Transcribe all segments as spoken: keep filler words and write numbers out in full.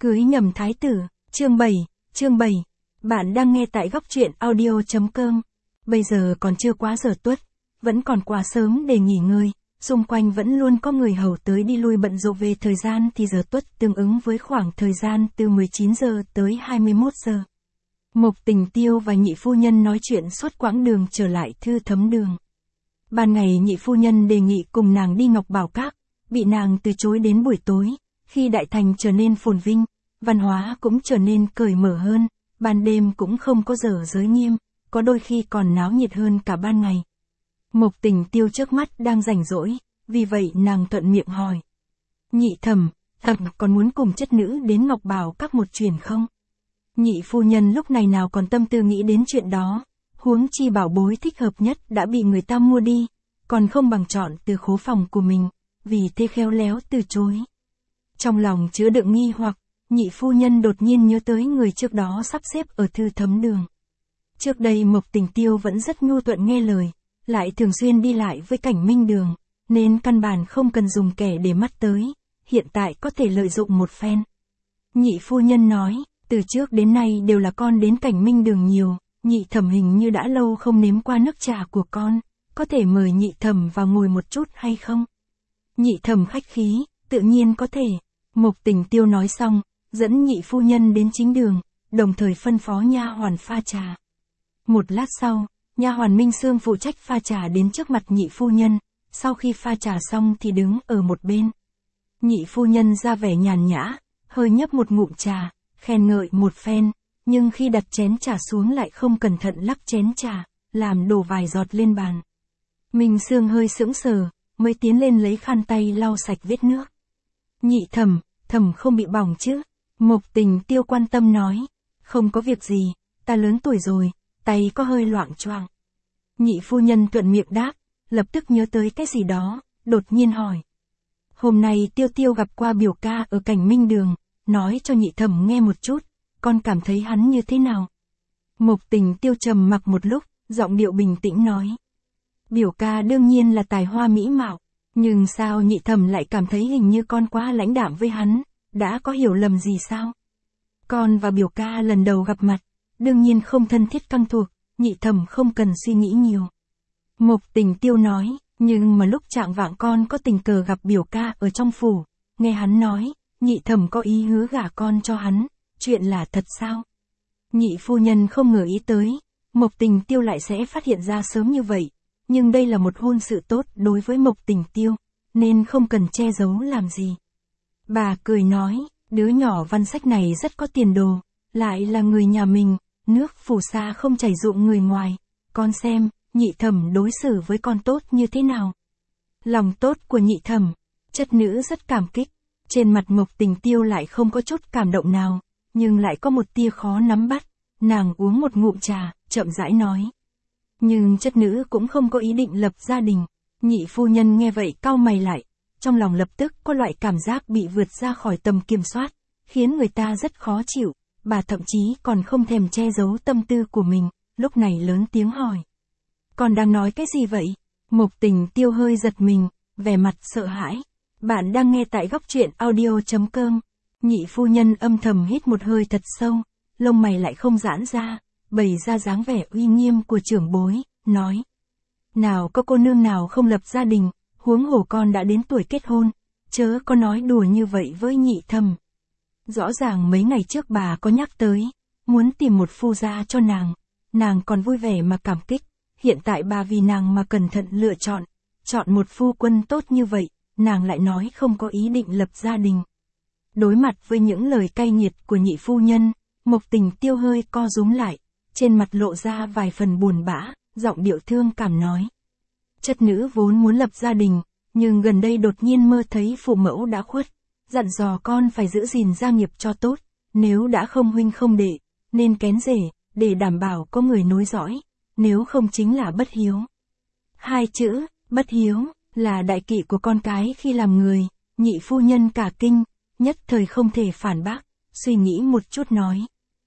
Cưới nhầm thái tử, chương bảy, chương bảy. Bạn đang nghe tại góc truyện audio.com. Bây giờ còn chưa quá giờ tuất, vẫn còn quá sớm để nghỉ ngơi, xung quanh vẫn luôn có người hầu tới đi lui bận rộn. Về thời gian thì giờ tuất tương ứng với khoảng thời gian từ mười chín giờ tới hai mươi mốt giờ. Mục Tình Tiêu và nhị phu nhân nói chuyện suốt quãng đường trở lại Thư Thấm Đường. Ban ngày nhị phu nhân đề nghị cùng nàng đi Ngọc Bảo Các, bị nàng từ chối đến buổi tối. Khi đại thành trở nên phồn vinh, văn hóa cũng trở nên cởi mở hơn, ban đêm cũng không có giờ giới nghiêm, có đôi khi còn náo nhiệt hơn cả ban ngày. Mục Tình Tiêu trước mắt đang rảnh rỗi, vì vậy nàng thuận miệng hỏi. Nhị thẩm, thẩm còn muốn cùng chất nữ đến Ngọc Bảo Các một chuyến không? Nhị phu nhân lúc này nào còn tâm tư nghĩ đến chuyện đó, huống chi bảo bối thích hợp nhất đã bị người ta mua đi, còn không bằng chọn từ khố phòng của mình, vì thế khéo léo từ chối. Trong lòng chứa đựng nghi hoặc, nhị phu nhân đột nhiên nhớ tới người trước đó sắp xếp ở Thư Thấm Đường. Trước đây Mục Tình Tiêu vẫn rất nhu thuận nghe lời, lại thường xuyên đi lại với Cảnh Minh Đường, nên căn bản không cần dùng kẻ để mắt tới, hiện tại có thể lợi dụng một phen. Nhị phu nhân nói, từ trước đến nay đều là con đến Cảnh Minh Đường nhiều, nhị thẩm hình như đã lâu không nếm qua nước trà của con, có thể mời nhị thẩm vào ngồi một chút hay không? Nhị thẩm khách khí, tự nhiên có thể. Mục Tình Tiêu nói xong, dẫn nhị phu nhân đến chính đường, đồng thời phân phó nha hoàn pha trà. Một lát sau, nha hoàn Minh Sương phụ trách pha trà đến trước mặt nhị phu nhân, sau khi pha trà xong thì đứng ở một bên. Nhị phu nhân ra vẻ nhàn nhã, hơi nhấp một ngụm trà, khen ngợi một phen, nhưng khi đặt chén trà xuống lại không cẩn thận lắc chén trà, làm đổ vài giọt lên bàn. Minh Sương hơi sững sờ, mới tiến lên lấy khăn tay lau sạch vết nước. Nhị thẩm, thẩm không bị bỏng chứ? Mục Tình Tiêu quan tâm nói. Không có việc gì, ta lớn tuổi rồi, tay có hơi loạng choạng. Nhị phu nhân thuận miệng đáp, lập tức nhớ tới cái gì đó, đột nhiên hỏi. Hôm nay Tiêu Tiêu gặp qua biểu ca ở Cảnh Minh Đường, nói cho nhị thẩm nghe một chút, con cảm thấy hắn như thế nào? Mục Tình Tiêu trầm mặc một lúc, giọng điệu bình tĩnh nói. Biểu ca đương nhiên là tài hoa mỹ mạo, nhưng sao nhị thẩm lại cảm thấy hình như con quá lãnh đạm với hắn, đã có hiểu lầm gì sao? Con và biểu ca lần đầu gặp mặt, đương nhiên không thân thiết căng thuộc, nhị thẩm không cần suy nghĩ nhiều. Mục Tình Tiêu nói, nhưng mà lúc trạng vạng con có tình cờ gặp biểu ca ở trong phủ, nghe hắn nói, nhị thẩm có ý hứa gả con cho hắn, chuyện là thật sao? Nhị phu nhân không ngờ ý tới, Mục Tình Tiêu lại sẽ phát hiện ra sớm như vậy, nhưng đây là một hôn sự tốt đối với Mục Tình Tiêu, nên không cần che giấu làm gì. Bà cười nói, đứa nhỏ văn sách này rất có tiền đồ, lại là người nhà mình, nước phù sa không chảy ruộng người ngoài, con xem, nhị thẩm đối xử với con tốt như thế nào. Lòng tốt của nhị thẩm, chất nữ rất cảm kích, trên mặt Mục Tình Tiêu lại không có chút cảm động nào, nhưng lại có một tia khó nắm bắt, nàng uống một ngụm trà, chậm rãi nói. Nhưng chất nữ cũng không có ý định lập gia đình. Nhị phu nhân nghe vậy cau mày lại, trong lòng lập tức có loại cảm giác bị vượt ra khỏi tầm kiểm soát, khiến người ta rất khó chịu, bà thậm chí còn không thèm che giấu tâm tư của mình, lúc này lớn tiếng hỏi. Con đang nói cái gì vậy? Mục Tình Tiêu hơi giật mình, vẻ mặt sợ hãi. Bạn đang nghe tại góc truyện audio.com. Nhị phu nhân âm thầm hít một hơi thật sâu, lông mày lại không giãn ra, bày ra dáng vẻ uy nghiêm của trưởng bối, nói. Nào có cô nương nào không lập gia đình, huống hồ con đã đến tuổi kết hôn, chớ có nói đùa như vậy với nhị thẩm. Rõ ràng mấy ngày trước bà có nhắc tới, muốn tìm một phu gia cho nàng, nàng còn vui vẻ mà cảm kích, hiện tại bà vì nàng mà cẩn thận lựa chọn, chọn một phu quân tốt như vậy, nàng lại nói không có ý định lập gia đình. Đối mặt với những lời cay nghiệt của nhị phu nhân, Mục Tình Tiêu hơi co rúm lại, trên mặt lộ ra vài phần buồn bã, giọng điệu thương cảm nói. Chất nữ vốn muốn lập gia đình, nhưng gần đây đột nhiên mơ thấy phụ mẫu đã khuất, dặn dò con phải giữ gìn gia nghiệp cho tốt, nếu đã không huynh không đệ, nên kén rể, để đảm bảo có người nối dõi, nếu không chính là bất hiếu. Hai chữ, bất hiếu, là đại kỵ của con cái khi làm người, nhị phu nhân cả kinh, nhất thời không thể phản bác, suy nghĩ một chút nói.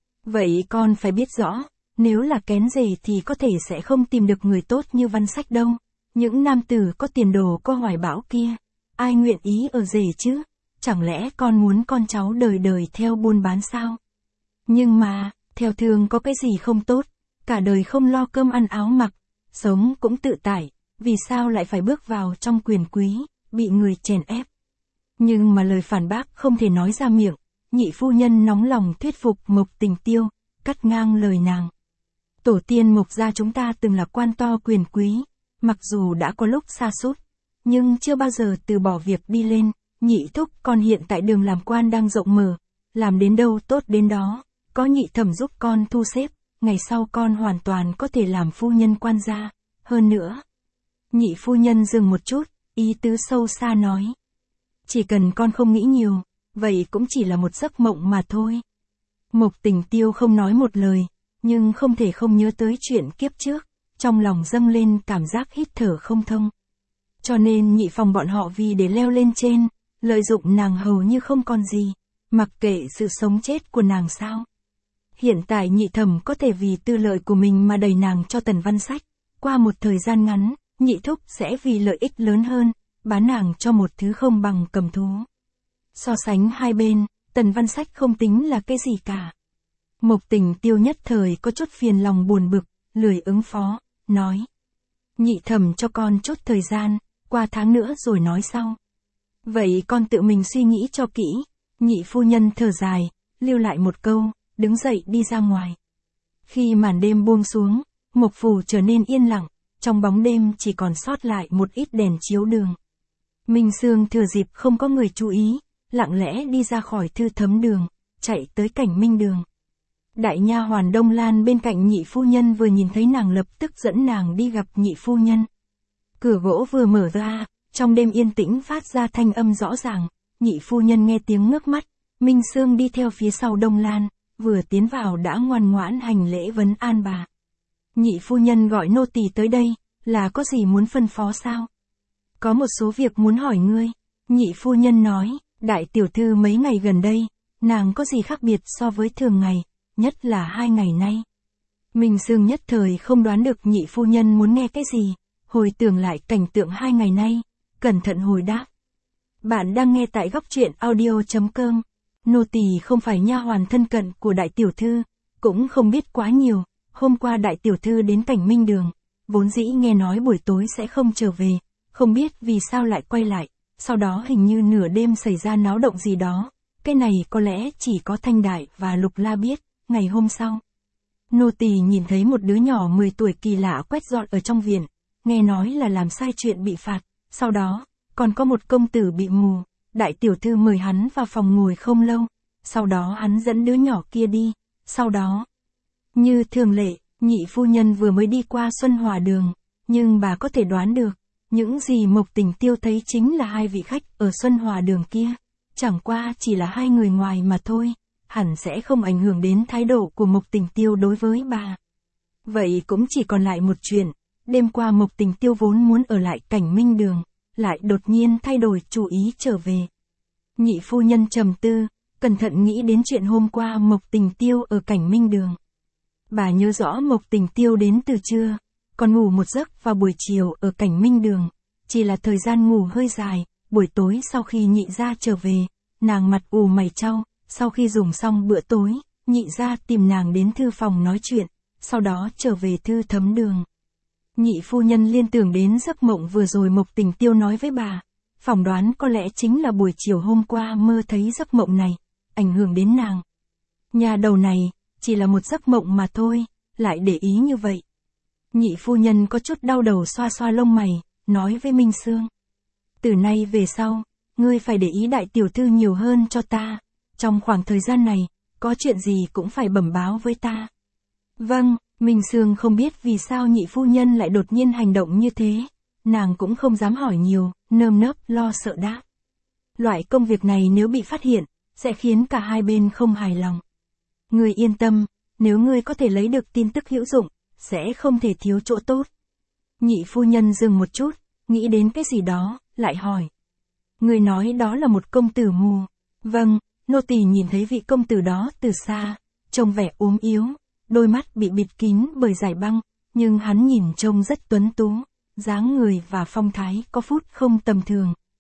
Vậy con phải biết rõ, nếu là kén rể thì có thể sẽ không tìm được người tốt như văn sách đâu. Những nam tử có tiền đồ có hoài bão kia, ai nguyện ý ở rể chứ? chẳng lẽ con muốn con cháu đời đời theo buôn bán sao? Nhưng mà, theo thường có cái gì không tốt, cả đời không lo cơm ăn áo mặc, sống cũng tự tại, vì sao lại phải bước vào trong quyền quý, bị người chèn ép? Nhưng mà lời phản bác không thể nói ra miệng, nhị phu nhân nóng lòng thuyết phục Mộc Tình Tiêu, cắt ngang lời nàng. Tổ tiên Mộc gia chúng ta từng là quan to quyền quý, mặc dù đã có lúc sa sút, nhưng chưa bao giờ từ bỏ việc đi lên. Nhị thúc, con hiện tại đường làm quan đang rộng mở, làm đến đâu tốt đến đó, có nhị thẩm giúp con thu xếp, ngày sau con hoàn toàn có thể làm phu nhân quan gia, hơn nữa. Nhị phu nhân dừng một chút, ý tứ sâu xa nói. Chỉ cần con không nghĩ nhiều, vậy cũng chỉ là một giấc mộng mà thôi. Mộc Tình Tiêu không nói một lời, nhưng không thể không nhớ tới chuyện kiếp trước, trong lòng dâng lên cảm giác hít thở không thông. Cho nên nhị phòng bọn họ vì để leo lên trên, lợi dụng nàng hầu như không còn gì, mặc kệ sự sống chết của nàng sao. Hiện tại nhị thẩm có thể vì tư lợi của mình mà đẩy nàng cho Tần Văn Sách, qua một thời gian ngắn, nhị thúc sẽ vì lợi ích lớn hơn, bán nàng cho một thứ không bằng cầm thú. So sánh hai bên, Tần Văn Sách không tính là cái gì cả. Mộc Tình Tiêu nhất thời có chút phiền lòng buồn bực, lười ứng phó, nói. Nhị thẩm cho con chút thời gian, qua tháng nữa rồi nói sau. Vậy con tự mình suy nghĩ cho kỹ. Nhị phu nhân thở dài, lưu lại một câu, đứng dậy đi ra ngoài. Khi màn đêm buông xuống, Mộc phủ trở nên yên lặng, trong bóng đêm chỉ còn sót lại một ít đèn chiếu đường. Minh Sương thừa dịp không có người chú ý, lặng lẽ đi ra khỏi thư thấm đường, chạy tới Cảnh Minh đường. Đại nha hoàn Đông Lan bên cạnh nhị phu nhân vừa nhìn thấy nàng lập tức dẫn nàng đi gặp nhị phu nhân. Cửa gỗ vừa mở ra, trong đêm yên tĩnh phát ra thanh âm rõ ràng, nhị phu nhân nghe tiếng ngước mắt, Minh Sương đi theo phía sau Đông Lan, vừa tiến vào đã ngoan ngoãn hành lễ vấn an bà. Nhị phu nhân gọi nô tỳ tới đây, là có gì muốn phân phó sao? Có một số việc muốn hỏi ngươi. Nhị phu nhân nói, đại tiểu thư mấy ngày gần đây, nàng có gì khác biệt so với thường ngày, nhất là hai ngày nay. Minh Sương nhất thời không đoán được nhị phu nhân muốn nghe cái gì, hồi tưởng lại cảnh tượng hai ngày nay, cẩn thận hồi đáp. Bạn đang nghe tại góc truyện audio chấm com. Nô tỳ không phải nha hoàn thân cận của đại tiểu thư, cũng không biết quá nhiều. Hôm qua đại tiểu thư đến Cảnh Minh đường, vốn dĩ nghe nói buổi tối sẽ không trở về, không biết vì sao lại quay lại, sau đó hình như nửa đêm xảy ra náo động gì đó, cái này có lẽ chỉ có Thanh Đại và Lục La biết. Ngày hôm sau, nô tỳ nhìn thấy một đứa nhỏ mười tuổi kỳ lạ quét dọn ở trong viện, nghe nói là làm sai chuyện bị phạt, sau đó, còn có một công tử bị mù, đại tiểu thư mời hắn vào phòng ngồi không lâu, sau đó hắn dẫn đứa nhỏ kia đi, sau đó, như thường lệ, nhị phu nhân vừa mới đi qua Xuân Hòa đường, nhưng bà có thể đoán được, những gì Mộc Tình Tiêu thấy chính là hai vị khách ở Xuân Hòa đường kia, chẳng qua chỉ là hai người ngoài mà thôi, hẳn sẽ không ảnh hưởng đến thái độ của Mộc Tình Tiêu đối với bà. Vậy cũng chỉ còn lại một chuyện, đêm qua Mộc Tình Tiêu vốn muốn ở lại Cảnh Minh đường, lại đột nhiên thay đổi chủ ý trở về. Nhị phu nhân trầm tư, cẩn thận nghĩ đến chuyện hôm qua Mộc Tình Tiêu ở Cảnh Minh đường. Bà nhớ rõ Mộc Tình Tiêu đến từ trưa, còn ngủ một giấc vào buổi chiều ở Cảnh Minh đường, chỉ là thời gian ngủ hơi dài, buổi tối sau khi nhị gia trở về, nàng mặt ù mày chau, sau khi dùng xong bữa tối, nhị gia tìm nàng đến thư phòng nói chuyện, sau đó trở về thư thấm đường. Nhị phu nhân liên tưởng đến giấc mộng vừa rồi Mộc Tình Tiêu nói với bà, phỏng đoán có lẽ chính là buổi chiều hôm qua mơ thấy giấc mộng này, ảnh hưởng đến nàng. Nhà đầu này, chỉ là một giấc mộng mà thôi, lại để ý như vậy. Nhị phu nhân có chút đau đầu xoa xoa lông mày, nói với Minh Sương. Từ nay về sau, ngươi phải để ý đại tiểu thư nhiều hơn cho ta, trong khoảng thời gian này, có chuyện gì cũng phải bẩm báo với ta. Vâng. Minh Sương không biết vì sao nhị phu nhân lại đột nhiên hành động như thế, nàng cũng không dám hỏi nhiều, nơm nớp lo sợ đáp. Loại công việc này nếu bị phát hiện, sẽ khiến cả hai bên không hài lòng. Ngươi yên tâm, nếu ngươi có thể lấy được tin tức hữu dụng, sẽ không thể thiếu chỗ tốt. Nhị phu nhân dừng một chút, nghĩ đến cái gì đó, lại hỏi. Ngươi nói đó là một công tử mù. Vâng, nô tỳ nhìn thấy vị công tử đó từ xa, trông vẻ ốm yếu. Đôi mắt bị bịt kín bởi giải băng, nhưng hắn nhìn trông rất tuấn tú, dáng người và phong thái có phút không tầm thường,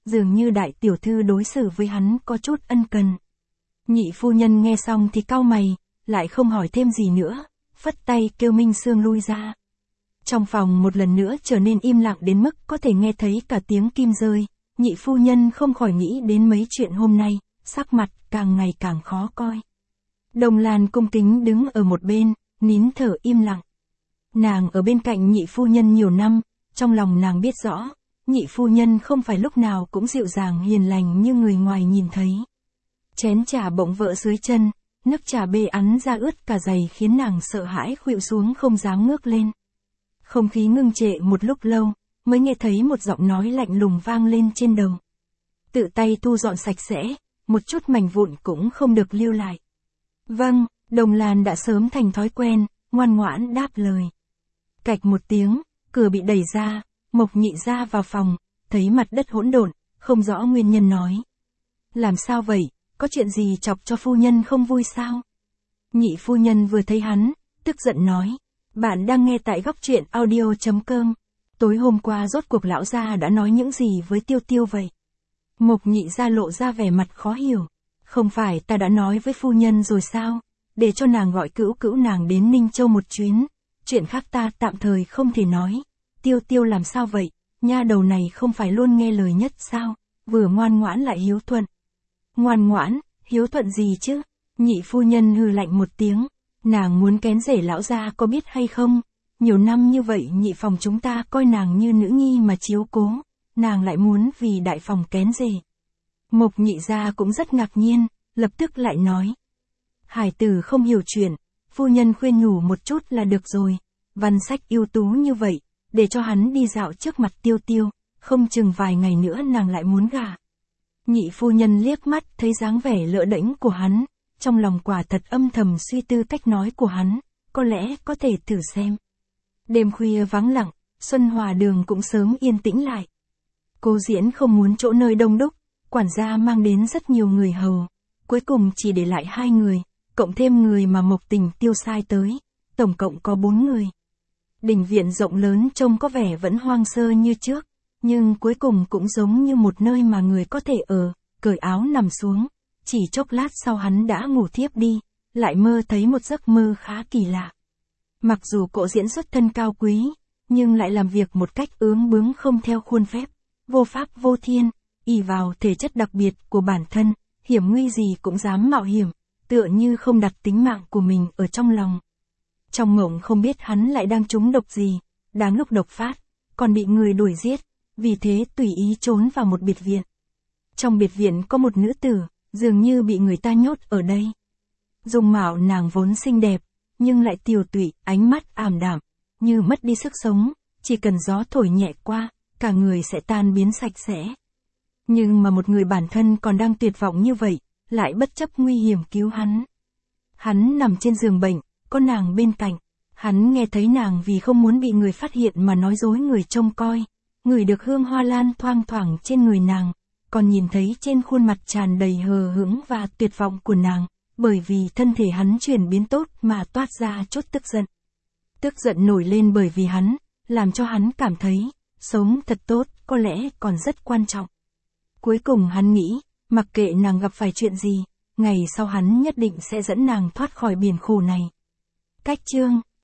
dường như đại tiểu thư đối xử với hắn có chút ân cần. Nhị phu nhân nghe xong thì cau mày, lại không hỏi thêm gì nữa, phất tay kêu Minh Sương lui ra. Trong phòng một lần nữa trở nên im lặng đến mức có thể nghe thấy cả tiếng kim rơi, nhị phu nhân không khỏi nghĩ đến mấy chuyện hôm nay, sắc mặt càng ngày càng khó coi. Đồng Lan cung kính đứng ở một bên, nín thở im lặng. Nàng ở bên cạnh nhị phu nhân nhiều năm, trong lòng nàng biết rõ, nhị phu nhân không phải lúc nào cũng dịu dàng hiền lành như người ngoài nhìn thấy. Chén trà bỗng vỡ dưới chân, nước trà bê ắn ra ướt cả giày khiến nàng sợ hãi khuỵu xuống không dám ngước lên. Không khí ngưng trệ một lúc lâu, mới nghe thấy một giọng nói lạnh lùng vang lên trên đầu. Tự tay thu dọn sạch sẽ, một chút mảnh vụn cũng không được lưu lại. Vâng, Đồng Lan đã sớm thành thói quen, ngoan ngoãn đáp lời. Cạch một tiếng, cửa bị đẩy ra, Mộc Nhị Gia vào phòng, thấy mặt đất hỗn độn, không rõ nguyên nhân nói. Làm sao vậy, có chuyện gì chọc cho phu nhân không vui sao? Nhị phu nhân vừa thấy hắn, tức giận nói. Bạn đang nghe tại góc truyện audio chấm com. Tối hôm qua rốt cuộc lão gia đã nói những gì với Tiêu Tiêu vậy? Mộc Nhị Gia lộ ra vẻ mặt khó hiểu. Không phải ta đã nói với phu nhân rồi sao? Để cho nàng gọi cữu cữu nàng đến Ninh Châu một chuyến. Chuyện khác ta tạm thời không thể nói. Tiêu Tiêu làm sao vậy? Nha đầu này không phải luôn nghe lời nhất sao? Vừa ngoan ngoãn lại hiếu thuận. Ngoan ngoãn, hiếu thuận gì chứ? Nhị phu nhân hừ lạnh một tiếng. Nàng muốn kén rể lão gia có biết hay không? Nhiều năm như vậy nhị phòng chúng ta coi nàng như nữ nhi mà chiếu cố. Nàng lại muốn vì đại phòng kén rể. Mộc Nhị Gia cũng rất ngạc nhiên, lập tức lại nói. Hải tử không hiểu chuyện, phu nhân khuyên nhủ một chút là được rồi. Văn sách ưu tú như vậy, để cho hắn đi dạo trước mặt Tiêu Tiêu, không chừng vài ngày nữa nàng lại muốn gả. Nhị phu nhân liếc mắt thấy dáng vẻ lỡ đễnh của hắn, trong lòng quả thật âm thầm suy tư cách nói của hắn, có lẽ có thể thử xem. Đêm khuya vắng lặng, Xuân Hòa Đường cũng sớm yên tĩnh lại. Cô Diễn không muốn chỗ nơi đông đúc, quản gia mang đến rất nhiều người hầu, cuối cùng chỉ để lại hai người, cộng thêm người mà Mộc Tình Tiêu sai tới, tổng cộng có bốn người. Đình viện rộng lớn trông có vẻ vẫn hoang sơ như trước, nhưng cuối cùng cũng giống như một nơi mà người có thể ở, cởi áo nằm xuống. Chỉ chốc lát sau hắn đã ngủ thiếp đi, lại mơ thấy một giấc mơ khá kỳ lạ. Mặc dù Cố Diễn xuất thân cao quý, nhưng lại làm việc một cách ướng bướng không theo khuôn phép, vô pháp vô thiên, ỷ vào thể chất đặc biệt của bản thân, hiểm nguy gì cũng dám mạo hiểm, tựa như không đặt tính mạng của mình ở trong lòng. Trong mộng không biết hắn lại đang trúng độc gì, đáng lúc độc phát, còn bị người đuổi giết, vì thế tùy ý trốn vào một biệt viện. Trong biệt viện có một nữ tử, dường như bị người ta nhốt ở đây. Dung mạo nàng vốn xinh đẹp, nhưng lại tiều tụy, ánh mắt ảm đạm, như mất đi sức sống, chỉ cần gió thổi nhẹ qua, cả người sẽ tan biến sạch sẽ. Nhưng mà một người bản thân còn đang tuyệt vọng như vậy, lại bất chấp nguy hiểm cứu hắn. Hắn nằm trên giường bệnh, có nàng bên cạnh, hắn nghe thấy nàng vì không muốn bị người phát hiện mà nói dối người trông coi, ngửi được hương hoa lan thoang thoảng trên người nàng, còn nhìn thấy trên khuôn mặt tràn đầy hờ hững và tuyệt vọng của nàng, bởi vì thân thể hắn chuyển biến tốt mà toát ra chút tức giận. Tức giận nổi lên bởi vì hắn, làm cho hắn cảm thấy, sống thật tốt, có lẽ còn rất quan trọng. Cuối cùng hắn nghĩ, mặc kệ nàng gặp phải chuyện gì, ngày sau hắn nhất định sẽ dẫn nàng thoát khỏi biển khổ này. Cách chương